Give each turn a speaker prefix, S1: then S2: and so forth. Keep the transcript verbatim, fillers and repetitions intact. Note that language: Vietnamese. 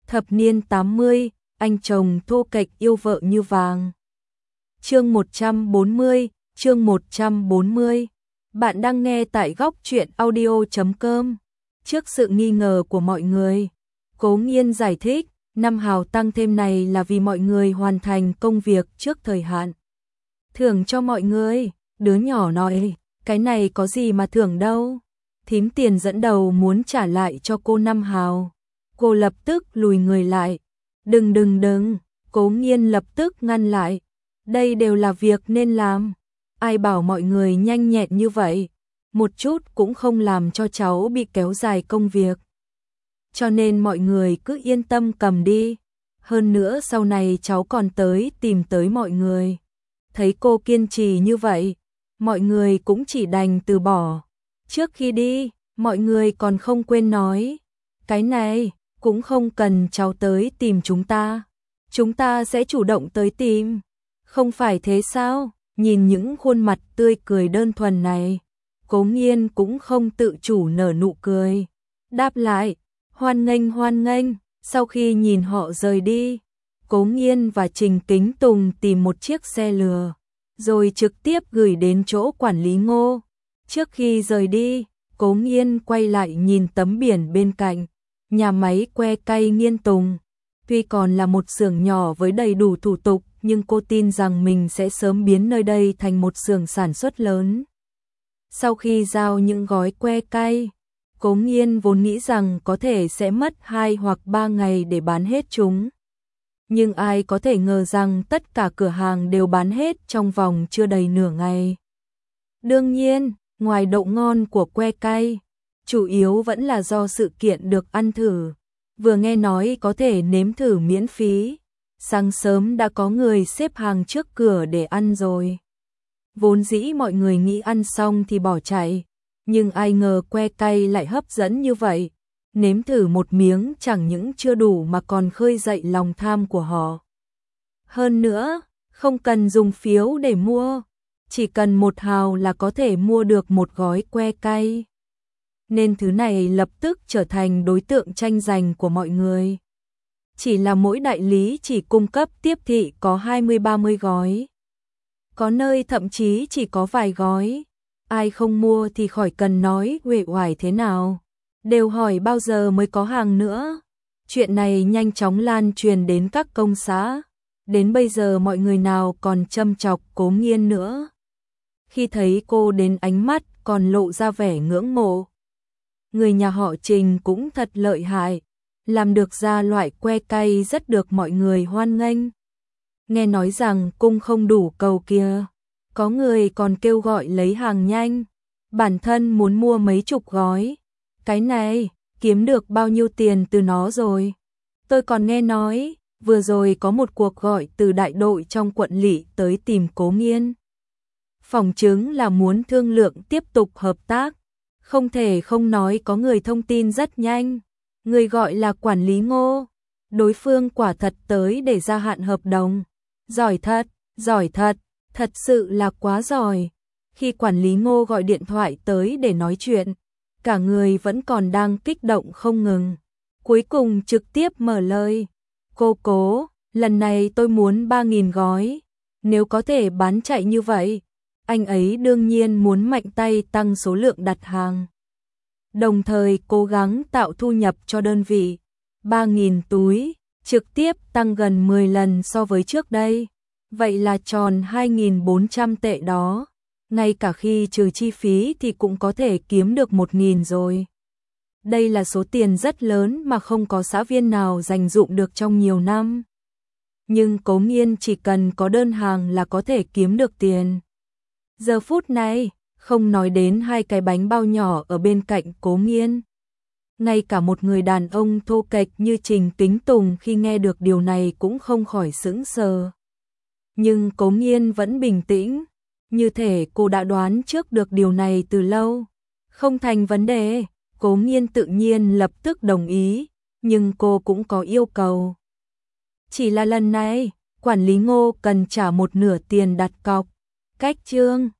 S1: Thập niên tám mươi, anh chồng thô kệch yêu vợ như vàng. Chương một trăm bốn mươi, chương một trăm bốn mươi. Bạn đang nghe tại góc truyện audio chấm com. Trước sự nghi ngờ của mọi người, Cố Nghiên giải thích, năm hào tăng thêm này là vì mọi người hoàn thành công việc trước thời hạn. Thưởng cho mọi người, đứa nhỏ nói, cái này có gì mà thưởng đâu. Thím Tiền dẫn đầu muốn trả lại cho cô năm hào. Cô lập tức lùi người lại. Đừng đừng đừng, Cố Nghiên lập tức ngăn lại. Đây đều là việc nên làm. Ai bảo mọi người nhanh nhẹn như vậy, một chút cũng không làm cho cháu bị kéo dài công việc. Cho nên mọi người cứ yên tâm cầm đi. Hơn nữa sau này cháu còn tới tìm tới mọi người. Thấy cô kiên trì như vậy, mọi người cũng chỉ đành từ bỏ. Trước khi đi, mọi người còn không quên nói, cái này cũng không cần cháu tới tìm chúng ta. Chúng ta sẽ chủ động tới tìm. Không phải thế sao? Nhìn những khuôn mặt tươi cười đơn thuần này, Cố Nghiên cũng không tự chủ nở nụ cười. Đáp lại, hoan nghênh hoan nghênh. Sau khi nhìn họ rời đi, Cố Nghiên và Trình Kính Tùng tìm một chiếc xe lừa, rồi trực tiếp gửi đến chỗ quản lý Ngô. Trước khi rời đi, Cố Nghiên quay lại nhìn tấm biển bên cạnh, nhà máy que cay Nghiên Tùng. Tuy còn là một xưởng nhỏ với đầy đủ thủ tục, nhưng cô tin rằng mình sẽ sớm biến nơi đây thành một xưởng sản xuất lớn. Sau khi giao những gói que cay, Cố Nghiên vốn nghĩ rằng có thể sẽ mất hai hoặc ba ngày để bán hết chúng. Nhưng ai có thể ngờ rằng tất cả cửa hàng đều bán hết trong vòng chưa đầy nửa ngày. Đương nhiên, ngoài độ ngon của que cay, chủ yếu vẫn là do sự kiện được ăn thử. Vừa nghe nói có thể nếm thử miễn phí, sáng sớm đã có người xếp hàng trước cửa để ăn rồi. Vốn dĩ mọi người nghĩ ăn xong thì bỏ chạy, nhưng ai ngờ que cay lại hấp dẫn như vậy. Nếm thử một miếng chẳng những chưa đủ mà còn khơi dậy lòng tham của họ. Hơn nữa, không cần dùng phiếu để mua, chỉ cần một hào là có thể mua được một gói que cay. Nên thứ này lập tức trở thành đối tượng tranh giành của mọi người. Chỉ là mỗi đại lý chỉ cung cấp tiếp thị có hai mươi ba mươi gói. Có nơi thậm chí chỉ có vài gói. Ai không mua thì khỏi cần nói uể oải thế nào. Đều hỏi bao giờ mới có hàng nữa. Chuyện này nhanh chóng lan truyền đến các công xã. Đến bây giờ mọi người nào còn châm chọc Cố Nghiên nữa. Khi thấy cô đến ánh mắt còn lộ ra vẻ ngưỡng mộ. Người nhà họ Trình cũng thật lợi hại, làm được ra loại que cay rất được mọi người hoan nghênh. Nghe nói rằng cung không đủ cầu kia, có người còn kêu gọi lấy hàng nhanh, bản thân muốn mua mấy chục gói. Cái này, kiếm được bao nhiêu tiền từ nó rồi. Tôi còn nghe nói, vừa rồi có một cuộc gọi từ đại đội trong quận lỵ tới tìm Cố Nghiên. Phỏng chứng là muốn thương lượng tiếp tục hợp tác. Không thể không nói có người thông tin rất nhanh. Người gọi là quản lý Ngô. Đối phương quả thật tới để gia hạn hợp đồng. Giỏi thật, giỏi thật, thật sự là quá giỏi. Khi quản lý Ngô gọi điện thoại tới để nói chuyện, cả người vẫn còn đang kích động không ngừng. Cuối cùng trực tiếp mở lời. Cô Cố, lần này tôi muốn ba nghìn gói. Nếu có thể bán chạy như vậy, anh ấy đương nhiên muốn mạnh tay tăng số lượng đặt hàng. Đồng thời cố gắng tạo thu nhập cho đơn vị. ba nghìn túi, trực tiếp tăng gần mười lần so với trước đây. Vậy là tròn hai nghìn bốn trăm tệ đó. Ngay cả khi trừ chi phí thì cũng có thể kiếm được một nghìn rồi. Đây là số tiền rất lớn mà không có xã viên nào dành dụm được trong nhiều năm. Nhưng Cố Nghiên chỉ cần có đơn hàng là có thể kiếm được tiền. Giờ phút này, không nói đến hai cái bánh bao nhỏ ở bên cạnh Cố Nghiên. Ngay cả một người đàn ông thô kệch như Trình Kính Tùng khi nghe được điều này cũng không khỏi sững sờ. Nhưng Cố Nghiên vẫn bình tĩnh, như thể cô đã đoán trước được điều này từ lâu. Không thành vấn đề, Cố Nghiên tự nhiên lập tức đồng ý, nhưng cô cũng có yêu cầu. Chỉ là lần này, quản lý Ngô cần trả một nửa tiền đặt cọc. Cách chương